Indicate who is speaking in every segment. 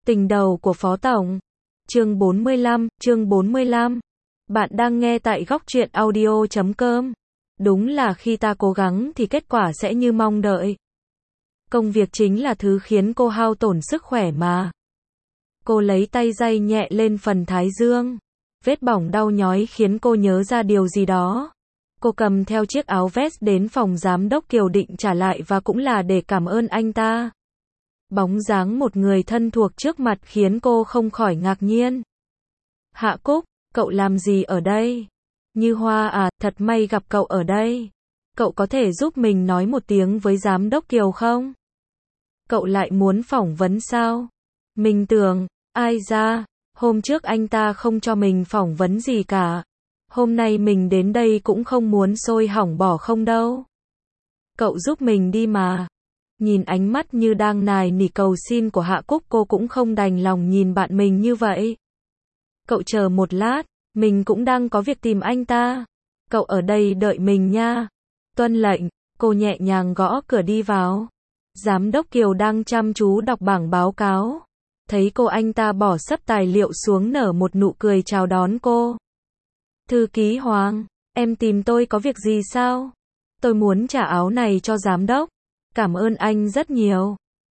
Speaker 1: Tình đầu của Phó Tổng. Chương 45. Bạn đang nghe tại góc truyện audio.com. Đúng là khi ta cố gắng thì kết quả sẽ như mong đợi. Công việc chính là thứ khiến cô hao tổn sức khỏe mà. Cô lấy tay day nhẹ lên phần thái dương. Vết bỏng đau nhói khiến cô nhớ ra điều gì đó. Cô cầm theo chiếc áo vest đến phòng giám đốc Kiều định trả lại và cũng là để cảm ơn anh ta. Bóng dáng một người thân thuộc trước mặt khiến cô không khỏi ngạc nhiên. Hạ Cúc, cậu làm gì ở đây? Như Hoa à, thật may gặp cậu ở đây. Cậu có thể giúp mình nói một tiếng với giám đốc Kiều không? Cậu lại muốn phỏng vấn sao? Mình tưởng, ai ra, hôm trước anh ta không cho mình phỏng vấn gì cả. Hôm nay mình đến đây cũng không muốn xôi hỏng bỏ không đâu. Cậu giúp mình đi mà. Nhìn ánh mắt như đang nài nỉ cầu xin của Hạ Cúc, cô cũng không đành lòng nhìn bạn mình như vậy. Cậu chờ một lát, mình cũng đang có việc tìm anh ta. Cậu ở đây đợi mình nha. Tuân lệnh, cô nhẹ nhàng gõ cửa đi vào. Giám đốc Kiều đang chăm chú đọc bảng báo cáo. Thấy cô, anh ta bỏ sấp tài liệu xuống, nở một nụ cười chào đón cô. Thư ký Hoàng, em tìm tôi có việc gì sao? Tôi muốn trả áo này cho giám đốc. Cảm ơn anh rất nhiều.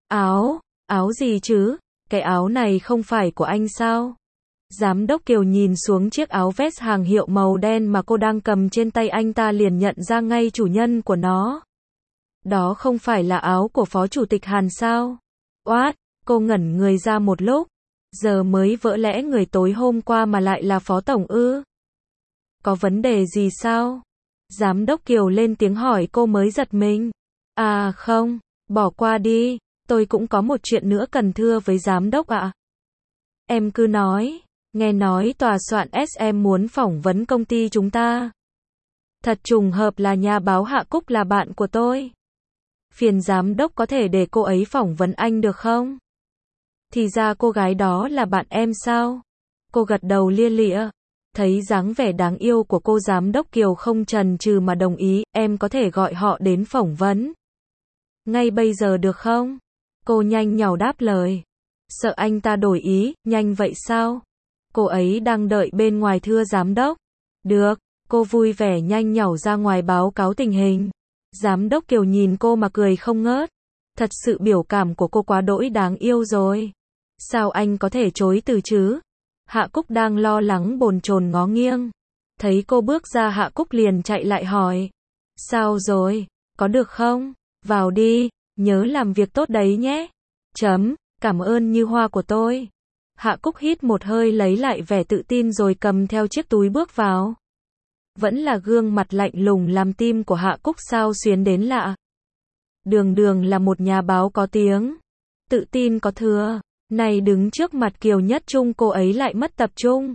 Speaker 1: Áo gì chứ? Cái áo này không phải của anh sao? Giám đốc Kiều nhìn xuống chiếc áo vest hàng hiệu màu đen mà cô đang cầm trên tay, anh ta liền nhận ra ngay chủ nhân của nó. Đó không phải là áo của Phó Chủ tịch Hàn sao? Oát, cô ngẩn người ra một lúc. Giờ mới vỡ lẽ người tối hôm qua mà lại là Phó Tổng ư? Có vấn đề gì sao? Giám đốc Kiều lên tiếng hỏi, cô mới giật mình. À không, bỏ qua đi, tôi cũng có một chuyện nữa cần thưa với giám đốc ạ. Em cứ nói, nghe nói tòa soạn SM muốn phỏng vấn công ty chúng ta. Thật trùng hợp là nhà báo Hạ Cúc là bạn của tôi. Phiền giám đốc có thể để cô ấy phỏng vấn anh được không? Thì ra cô gái đó là bạn em sao? Cô gật đầu lia lịa. Thấy dáng vẻ đáng yêu của cô, giám đốc Kiều không chần chừ mà đồng ý, em có thể gọi họ đến phỏng vấn. Ngay bây giờ được không? Cô nhanh nhảu đáp lời. Sợ anh ta đổi ý, nhanh vậy sao? Cô ấy đang đợi bên ngoài thưa giám đốc. Được, cô vui vẻ nhanh nhảu ra ngoài báo cáo tình hình. Giám đốc Kiều nhìn cô mà cười không ngớt. Thật sự biểu cảm của cô quá đỗi đáng yêu rồi. Sao anh có thể chối từ chứ? Hạ Cúc đang lo lắng bồn chồn ngó nghiêng. Thấy cô bước ra, Hạ Cúc liền chạy lại hỏi. Sao rồi? Có được không? Vào đi, nhớ làm việc tốt đấy nhé. Cảm ơn Như Hoa của tôi. Hạ Cúc hít một hơi lấy lại vẻ tự tin rồi cầm theo chiếc túi bước vào. Vẫn là gương mặt lạnh lùng làm tim của Hạ Cúc xao xuyến đến lạ. Đường là một nhà báo có tiếng. Tự tin có thừa. Này đứng trước mặt Kiều Nhất Trung, cô ấy lại mất tập trung.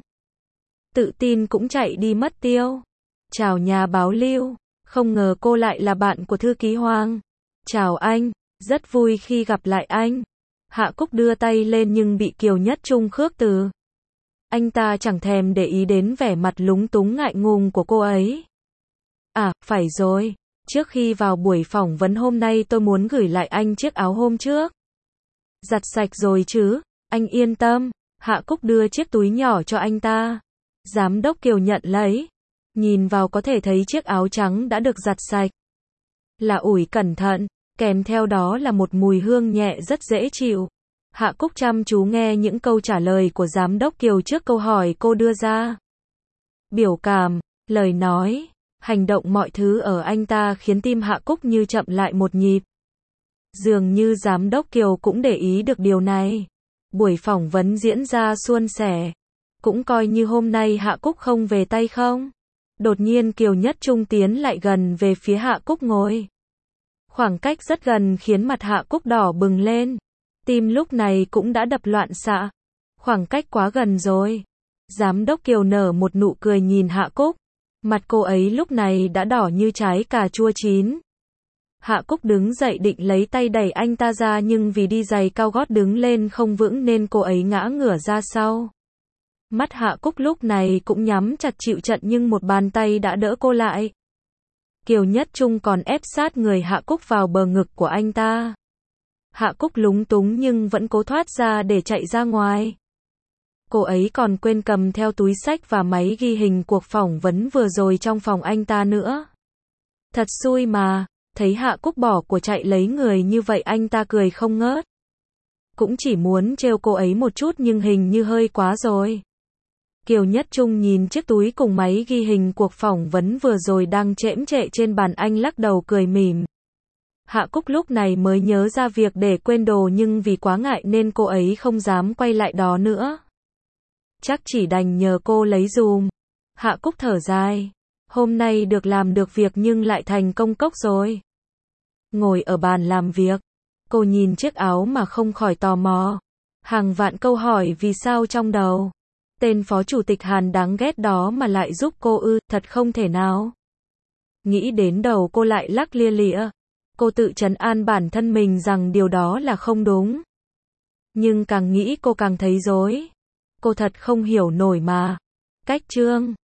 Speaker 1: Tự tin cũng chạy đi mất tiêu. Chào nhà báo Lưu. Không ngờ cô lại là bạn của thư ký Hoàng. Chào anh, rất vui khi gặp lại anh. Hạ Cúc đưa tay lên nhưng bị Kiều Nhất Trung khước từ. Anh ta chẳng thèm để ý đến vẻ mặt lúng túng ngại ngùng của cô ấy. À, phải rồi. Trước khi vào buổi phỏng vấn hôm nay tôi muốn gửi lại anh chiếc áo hôm trước. Giặt sạch rồi chứ? Anh yên tâm. Hạ Cúc đưa chiếc túi nhỏ cho anh ta. Giám đốc Kiều nhận lấy. Nhìn vào có thể thấy chiếc áo trắng đã được giặt sạch. Là ủi cẩn thận, kèm theo đó là một mùi hương nhẹ rất dễ chịu. Hạ Cúc chăm chú nghe những câu trả lời của giám đốc Kiều trước câu hỏi cô đưa ra. Biểu cảm, lời nói, hành động, mọi thứ ở anh ta khiến tim Hạ Cúc như chậm lại một nhịp. Dường như giám đốc Kiều cũng để ý được điều này. Buổi phỏng vấn diễn ra suôn sẻ. Cũng coi như hôm nay Hạ Cúc không về tay không. Đột nhiên Kiều Nhất Trung tiến lại gần về phía Hạ Cúc ngồi. Khoảng cách rất gần khiến mặt Hạ Cúc đỏ bừng lên. Tim lúc này cũng đã đập loạn xạ. Khoảng cách quá gần rồi. Giám đốc Kiều nở một nụ cười nhìn Hạ Cúc. Mặt cô ấy lúc này đã đỏ như trái cà chua chín. Hạ Cúc đứng dậy định lấy tay đẩy anh ta ra, nhưng vì đi giày cao gót đứng lên không vững nên cô ấy ngã ngửa ra sau. Mắt Hạ Cúc lúc này cũng nhắm chặt chịu trận nhưng một bàn tay đã đỡ cô lại. Kiều Nhất Trung còn ép sát người Hạ Cúc vào bờ ngực của anh ta. Hạ Cúc lúng túng nhưng vẫn cố thoát ra để chạy ra ngoài. Cô ấy còn quên cầm theo túi xách và máy ghi hình cuộc phỏng vấn vừa rồi trong phòng anh ta nữa. Thật xui mà, thấy Hạ Cúc bỏ của chạy lấy người như vậy anh ta cười không ngớt. Cũng chỉ muốn trêu cô ấy một chút nhưng hình như hơi quá rồi. Kiều Nhất Trung nhìn chiếc túi cùng máy ghi hình cuộc phỏng vấn vừa rồi đang chễm chệ trên bàn, anh lắc đầu cười mỉm. Hạ Cúc lúc này mới nhớ ra việc để quên đồ nhưng vì quá ngại nên cô ấy không dám quay lại đó nữa. Chắc chỉ đành nhờ cô lấy dùm. Hạ Cúc thở dài. Hôm nay được làm được việc nhưng lại thành công cốc rồi. Ngồi ở bàn làm việc, cô nhìn chiếc áo mà không khỏi tò mò. Hàng vạn câu hỏi vì sao trong đầu. Tên phó chủ tịch Hàn đáng ghét đó mà lại giúp cô ư, thật không thể nào. Nghĩ đến đầu cô lại lắc lia lịa. Cô tự trấn an bản thân mình rằng điều đó là không đúng. Nhưng càng nghĩ cô càng thấy rối. Cô thật không hiểu nổi mà. Cách Trương